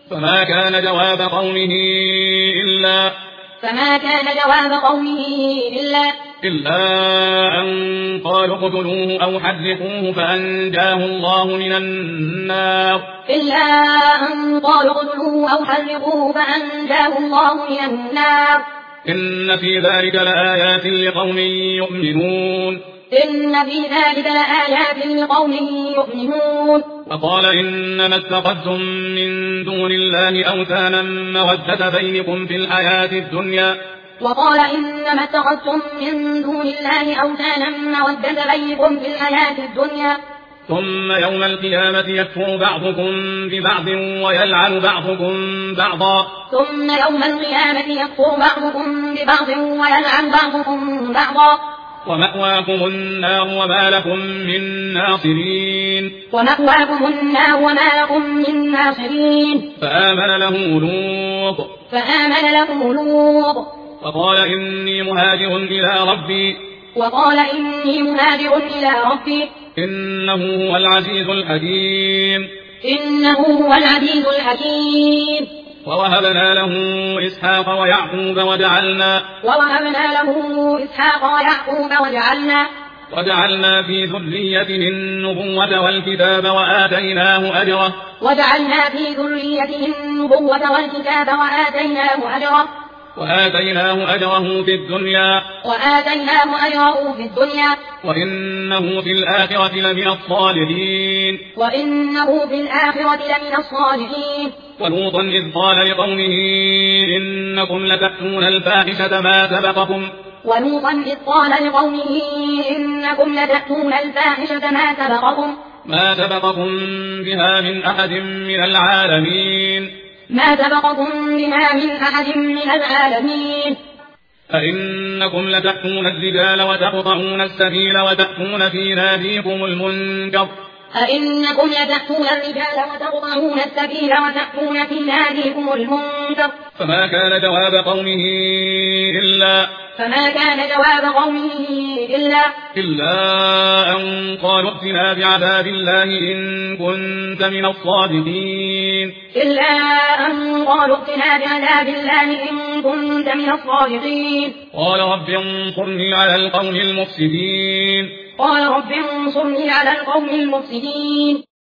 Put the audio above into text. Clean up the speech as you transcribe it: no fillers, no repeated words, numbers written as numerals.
فما كان جواب قومه إلا أن قالوا اقتلوه أو حرقوه فأنجاه الله من النار إن في ذلك لآيات لقوم يؤمنون وقال إنما اتخذتم من دون الله أوثانا مودة بينكم في الحياة الدنيا ثم يوم القيامة يكفر بعضكم ببعض ويلعن بعضكم بعضا ومأواكم النار وما لكم من ناصرين فآمن له لوط وقال إني مهاجر إلى ربي إنه هو العزيز الحكيم ووهبنا له إسحاق ويعقوب وجعلنا في ذريته النبوة والكتاب وآتيناه أجره في الدنيا وإنه في الآخرة لمن الصالحين ولوطا إذ قال لقومه إنكم لتأتون الفاحشة ما سبقكم بها من أحد من العالمين أئنكم لتأتون الرجال وتقطعون السبيل وتأتون في ناديكم المنكر فما كان جواب قومه إلا أن قالوا ائتنا بعذاب الله إن كنت من الصادقين قال رب انصرني على القوم المفسدين